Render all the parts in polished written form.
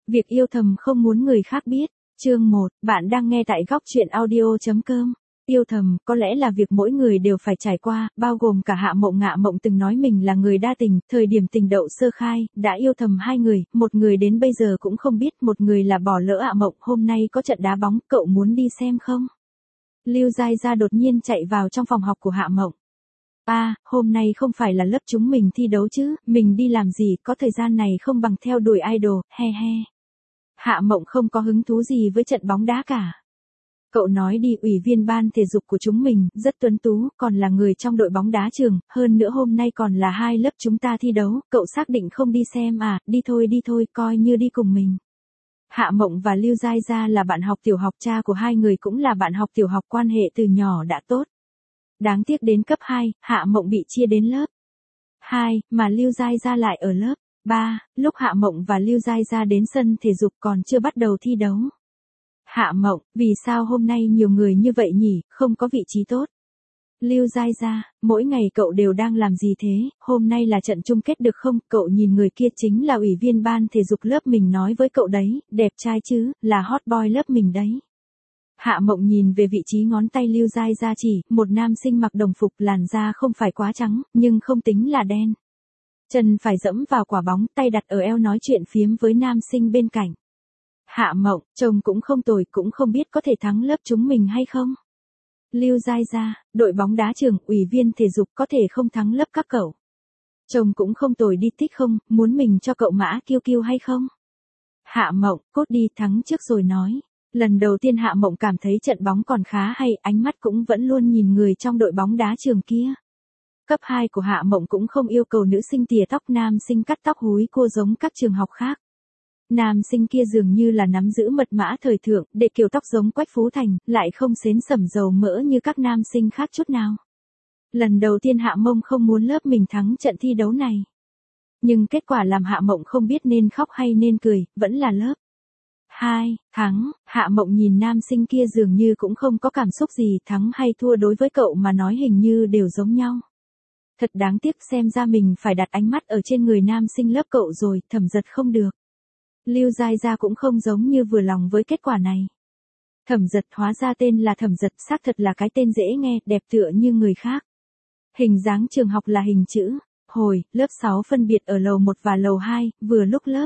Việc yêu thầm không muốn người khác biết. Chương 1, bạn đang nghe tại góc truyện audio.com. Yêu thầm, có lẽ là việc mỗi người đều phải trải qua, bao gồm cả Hạ Mộng. Hạ Mộng từng nói mình là người đa tình, thời điểm tình đậu sơ khai, đã yêu thầm hai người, một người đến bây giờ cũng không biết, một người là bỏ lỡ. Hạ Mộng, hôm nay có trận đá bóng, cậu muốn đi xem không? Lưu Giai Gia đột nhiên chạy vào trong phòng học của Hạ Mộng. Hôm nay không phải là lớp chúng mình thi đấu chứ, mình đi làm gì, có thời gian này không bằng theo đuổi idol, he he. Hạ Mộng không có hứng thú gì với trận bóng đá cả. Cậu nói đi, ủy viên ban thể dục của chúng mình, rất tuấn tú, còn là người trong đội bóng đá trường, hơn nữa hôm nay còn là hai lớp chúng ta thi đấu, cậu xác định không đi xem à, đi thôi, coi như đi cùng mình. Hạ Mộng và Lưu Giai Gia là bạn học tiểu học, cha của hai người cũng là bạn học tiểu học, quan hệ từ nhỏ đã tốt. Đáng tiếc đến cấp 2, Hạ Mộng bị chia đến lớp 2, mà Lưu Giai Gia lại ở lớp 3, lúc Hạ Mộng và Lưu Giai Gia đến sân thể dục còn chưa bắt đầu thi đấu. Hạ Mộng, vì sao hôm nay nhiều người như vậy nhỉ, không có vị trí tốt. Lưu Giai Gia, mỗi ngày cậu đều đang làm gì thế, hôm nay là trận chung kết được không, cậu nhìn người kia chính là ủy viên ban thể dục lớp mình nói với cậu đấy, đẹp trai chứ, là hot boy lớp mình đấy. Hạ Mộng nhìn về vị trí ngón tay Lưu Giai Gia chỉ, một nam sinh mặc đồng phục, làn da không phải quá trắng, nhưng không tính là đen. Chân phải dẫm vào quả bóng, tay đặt ở eo nói chuyện phiếm với nam sinh bên cạnh. Hạ Mộng, trông cũng không tồi, cũng không biết có thể thắng lớp chúng mình hay không. Lưu Giai Gia, đội bóng đá trường, ủy viên thể dục có thể không thắng lớp các cậu. Trông cũng không tồi đi, thích không, muốn mình cho cậu mã kiêu kiêu hay không? Hạ Mộng, cốt đi, thắng trước rồi nói. Lần đầu tiên Hạ Mộng cảm thấy trận bóng còn khá hay, ánh mắt cũng vẫn luôn nhìn người trong đội bóng đá trường kia. Cấp 2 của Hạ Mộng cũng không yêu cầu nữ sinh tỉa tóc, nam sinh cắt tóc húi cua giống các trường học khác. Nam sinh kia dường như là nắm giữ mật mã thời thượng, để kiểu tóc giống Quách Phú Thành, lại không xến sẩm dầu mỡ như các nam sinh khác chút nào. Lần đầu tiên Hạ Mộng không muốn lớp mình thắng trận thi đấu này. Nhưng kết quả làm Hạ Mộng không biết nên khóc hay nên cười, vẫn là lớp 2, thắng. Hạ Mộng nhìn nam sinh kia dường như cũng không có cảm xúc gì, thắng hay thua đối với cậu mà nói hình như đều giống nhau. Thật đáng tiếc, xem ra mình phải đặt ánh mắt ở trên người nam sinh lớp cậu rồi, Thẩm Giật không được. Lưu Giai Gia cũng không giống như vừa lòng với kết quả này. Thẩm Giật, hóa ra tên là Thẩm Giật, xác thật là cái tên dễ nghe, đẹp tựa như người khác. Hình dáng trường học là hình chữ hồi, lớp 6 phân biệt ở lầu 1 và lầu 2, vừa lúc lớp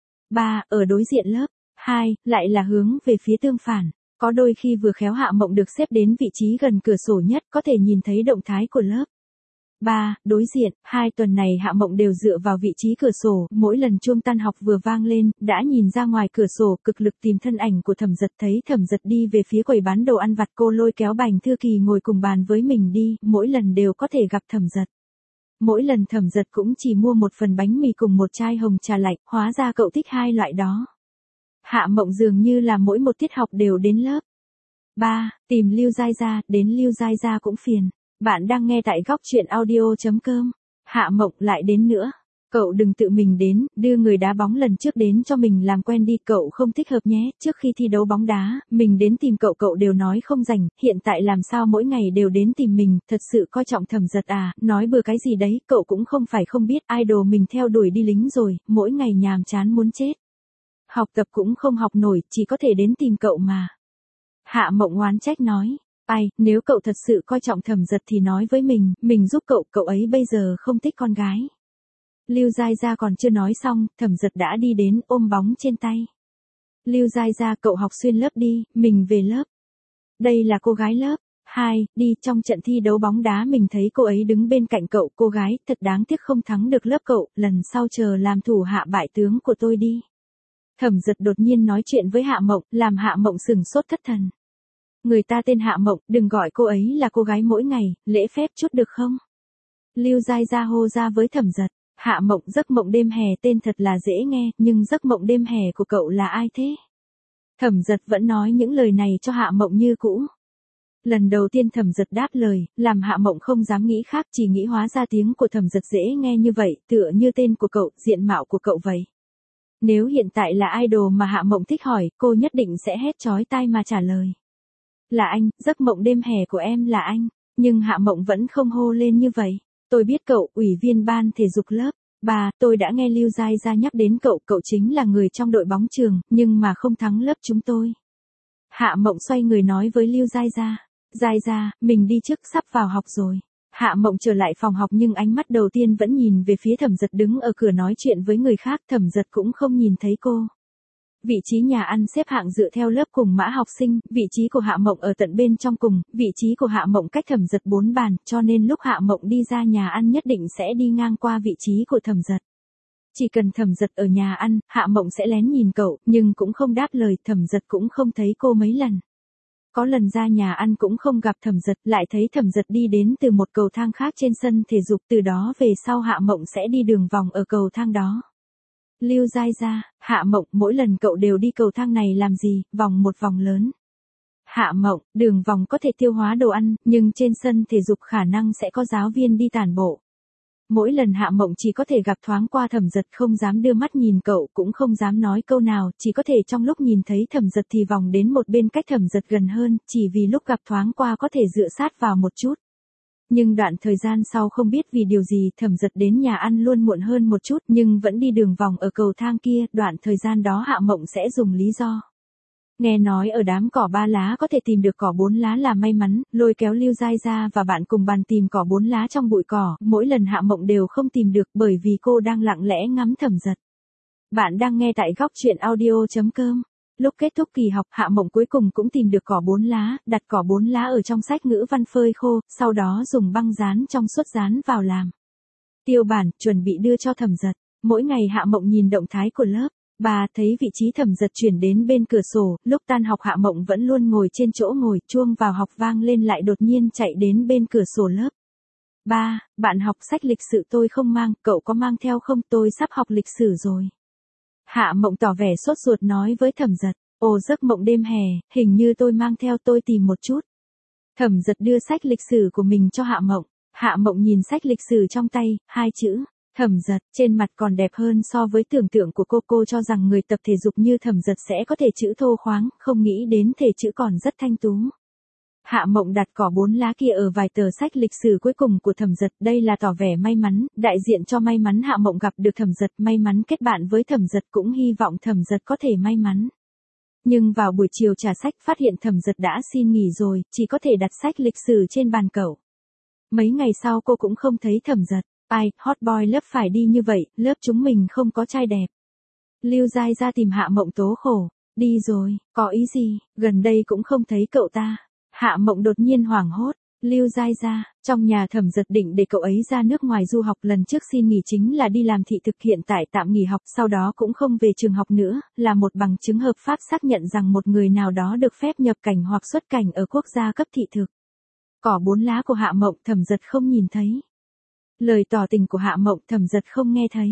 3 ở đối diện lớp 2, lại là hướng về phía tương phản. Có đôi khi vừa khéo Hạ Mộng được xếp đến vị trí gần cửa sổ nhất, có thể nhìn thấy động thái của lớp 3, đối diện. 2 tuần này Hạ Mộng đều dựa vào vị trí cửa sổ, mỗi lần chuông tan học vừa vang lên, đã nhìn ra ngoài cửa sổ, cực lực tìm thân ảnh của Thẩm Giật, thấy Thẩm Giật đi về phía quầy bán đồ ăn vặt, cô lôi kéo Bành Thư Kỳ ngồi cùng bàn với mình đi, mỗi lần đều có thể gặp Thẩm Giật. Mỗi lần Thẩm Giật cũng chỉ mua một phần bánh mì cùng một chai hồng trà lạnh, hóa ra cậu thích hai loại đó. Hạ Mộng dường như là mỗi một tiết học đều đến lớp 3, tìm Lưu Giai Gia, đến Lưu Giai Gia cũng phiền. Bạn đang nghe tại góc truyện audio.com. Hạ Mộng, lại đến nữa. Cậu đừng tự mình đến, đưa người đá bóng lần trước đến cho mình làm quen đi, cậu không thích hợp nhé. Trước khi thi đấu bóng đá, mình đến tìm cậu, cậu đều nói không rảnh, hiện tại làm sao mỗi ngày đều đến tìm mình, thật sự coi trọng Thẩm Giật à, nói bừa cái gì đấy, cậu cũng không phải không biết, idol mình theo đuổi đi lính rồi, mỗi ngày nhàm chán muốn chết. Học tập cũng không học nổi, chỉ có thể đến tìm cậu mà. Hạ Mộng oán trách nói. Nếu cậu thật sự coi trọng Thẩm Giật thì nói với mình giúp cậu, cậu ấy bây giờ không thích con gái. Lưu Giai Gia còn chưa nói xong, Thẩm Giật đã đi đến, ôm bóng trên tay. Lưu Giai Gia, cậu học xuyên lớp đi, mình về lớp. Đây là cô gái lớp 2, đi, trong trận thi đấu bóng đá mình thấy cô ấy đứng bên cạnh cậu, cô gái, thật đáng tiếc không thắng được lớp cậu, lần sau chờ làm thủ hạ bại tướng của tôi đi. Thẩm Giật đột nhiên nói chuyện với Hạ Mộng, làm Hạ Mộng sửng sốt thất thần. Người ta tên Hạ Mộng, đừng gọi cô ấy là cô gái mỗi ngày, lễ phép chút được không? Lưu Giai Gia hô ra với Thẩm Giật. Hạ Mộng, giấc mộng đêm hè tên thật là dễ nghe, nhưng giấc mộng đêm hè của cậu là ai thế? Thẩm Giật vẫn nói những lời này cho Hạ Mộng như cũ. Lần đầu tiên Thẩm Giật đáp lời, làm Hạ Mộng không dám nghĩ khác, chỉ nghĩ hóa ra tiếng của Thẩm Giật dễ nghe như vậy, tựa như tên của cậu, diện mạo của cậu vậy. Nếu hiện tại là idol mà Hạ Mộng thích hỏi, cô nhất định sẽ hét chói tai mà trả lời. Là anh, giấc mộng đêm hè của em là anh. Nhưng Hạ Mộng vẫn không hô lên như vậy. Tôi biết cậu, ủy viên ban thể dục lớp Bà, tôi đã nghe Lưu Giai Gia nhắc đến cậu, cậu chính là người trong đội bóng trường, nhưng mà không thắng lớp chúng tôi. Hạ Mộng xoay người nói với Lưu Giai Gia. Giai Gia, mình đi trước, sắp vào học rồi. Hạ Mộng trở lại phòng học nhưng ánh mắt đầu tiên vẫn nhìn về phía Thẩm Giật đứng ở cửa nói chuyện với người khác, Thẩm Giật cũng không nhìn thấy cô. Vị trí nhà ăn xếp hạng dựa theo lớp cùng mã học sinh, vị trí của Hạ Mộng ở tận bên trong cùng, vị trí của Hạ Mộng cách Thẩm Giật 4 bàn, cho nên lúc Hạ Mộng đi ra nhà ăn nhất định sẽ đi ngang qua vị trí của Thẩm Giật. Chỉ cần Thẩm Giật ở nhà ăn, Hạ Mộng sẽ lén nhìn cậu, nhưng cũng không đáp lời, Thẩm Giật cũng không thấy cô mấy lần. Có lần ra nhà ăn cũng không gặp Thẩm Giật, lại thấy Thẩm Giật đi đến từ một cầu thang khác trên sân thể dục, từ đó về sau Hạ Mộng sẽ đi đường vòng ở cầu thang đó. Lưu Giai Gia, Hạ Mộng, mỗi lần cậu đều đi cầu thang này làm gì, vòng một vòng lớn. Hạ Mộng, đường vòng có thể tiêu hóa đồ ăn, nhưng trên sân thể dục khả năng sẽ có giáo viên đi tản bộ. Mỗi lần Hạ Mộng chỉ có thể gặp thoáng qua Thẩm Giật, không dám đưa mắt nhìn cậu, cũng không dám nói câu nào, chỉ có thể trong lúc nhìn thấy Thẩm Giật thì vòng đến một bên cách Thẩm Giật gần hơn, chỉ vì lúc gặp thoáng qua có thể dựa sát vào một chút. Nhưng đoạn thời gian sau không biết vì điều gì Thẩm Giật đến nhà ăn luôn muộn hơn một chút nhưng vẫn đi đường vòng ở cầu thang kia, đoạn thời gian đó Hạ Mộng sẽ dùng lý do. Nghe nói ở đám cỏ 3 lá có thể tìm được cỏ 4 lá là may mắn, lôi kéo Lưu Giai Gia và bạn cùng bàn tìm cỏ 4 lá trong bụi cỏ, mỗi lần Hạ Mộng đều không tìm được bởi vì cô đang lặng lẽ ngắm Thẩm Giật. Bạn đang nghe tại góc truyện audio.com. Lúc kết thúc kỳ học, Hạ Mộng cuối cùng cũng tìm được cỏ 4 lá, đặt cỏ 4 lá ở trong sách ngữ văn phơi khô, sau đó dùng băng dán trong suốt dán vào làm tiêu bản, chuẩn bị đưa cho Thẩm Giật. Mỗi ngày Hạ Mộng nhìn động thái của lớp. Bà thấy vị trí Thẩm Giật chuyển đến bên cửa sổ, lúc tan học Hạ Mộng vẫn luôn ngồi trên chỗ ngồi, chuông vào học vang lên lại đột nhiên chạy đến bên cửa sổ lớp. Ba, bạn học sách lịch sử tôi không mang, cậu có mang theo không, tôi sắp học lịch sử rồi. Hạ Mộng tỏ vẻ sốt ruột nói với Thẩm Giật, ồ giấc mộng đêm hè, hình như tôi mang theo, tôi tìm một chút. Thẩm Giật đưa sách lịch sử của mình cho Hạ Mộng. Hạ Mộng nhìn sách lịch sử trong tay, 2 chữ. Thẩm Giật, trên mặt còn đẹp hơn so với tưởng tượng của cô cho rằng người tập thể dục như Thẩm Giật sẽ có thể chữ thô khoáng, không nghĩ đến thể chữ còn rất thanh tú. Hạ Mộng đặt cỏ 4 lá kia ở vài tờ sách lịch sử cuối cùng của Thẩm Giật, đây là tỏ vẻ may mắn, đại diện cho may mắn Hạ Mộng gặp được Thẩm Giật, may mắn kết bạn với Thẩm Giật, cũng hy vọng Thẩm Giật có thể may mắn. Nhưng vào buổi chiều trả sách phát hiện Thẩm Giật đã xin nghỉ rồi, chỉ có thể đặt sách lịch sử trên bàn cậu. Mấy ngày sau cô cũng không thấy Thẩm Giật. Ai, hot boy lớp phải đi như vậy, lớp chúng mình không có trai đẹp. Lưu Giai Gia tìm Hạ Mộng tố khổ. Đi rồi, có ý gì, gần đây cũng không thấy cậu ta. Hạ Mộng đột nhiên hoảng hốt. Lưu Giai Gia, trong nhà Thẩm Giật định để cậu ấy ra nước ngoài du học, lần trước xin nghỉ chính là đi làm thị thực, hiện tại tạm nghỉ học, sau đó cũng không về trường học nữa, là một bằng chứng hợp pháp xác nhận rằng một người nào đó được phép nhập cảnh hoặc xuất cảnh ở quốc gia cấp thị thực. Cỏ 4 lá của Hạ Mộng Thẩm Giật không nhìn thấy. Lời tỏ tình của Hạ Mộng Thẩm Giật không nghe thấy.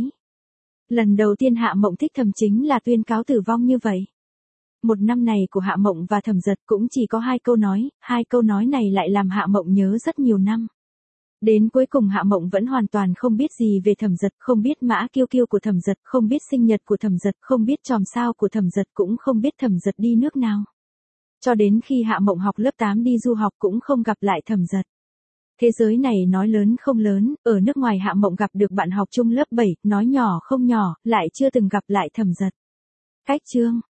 Lần đầu tiên Hạ Mộng thích Thẩm chính là tuyên cáo tử vong như vậy. Một năm này của Hạ Mộng và Thẩm Giật cũng chỉ có 2 câu nói này lại làm Hạ Mộng nhớ rất nhiều năm. Đến cuối cùng Hạ Mộng vẫn hoàn toàn không biết gì về Thẩm Giật, không biết mã kiêu kiêu của Thẩm Giật, không biết sinh nhật của Thẩm Giật, không biết chòm sao của Thẩm Giật, cũng không biết Thẩm Giật đi nước nào. Cho đến khi Hạ Mộng học lớp 8 đi du học cũng không gặp lại Thẩm Giật. Thế giới này nói lớn không lớn, ở nước ngoài Hạ Mộng gặp được bạn học chung lớp 7, nói nhỏ không nhỏ, lại chưa từng gặp lại Thẩm Giật. Cách chương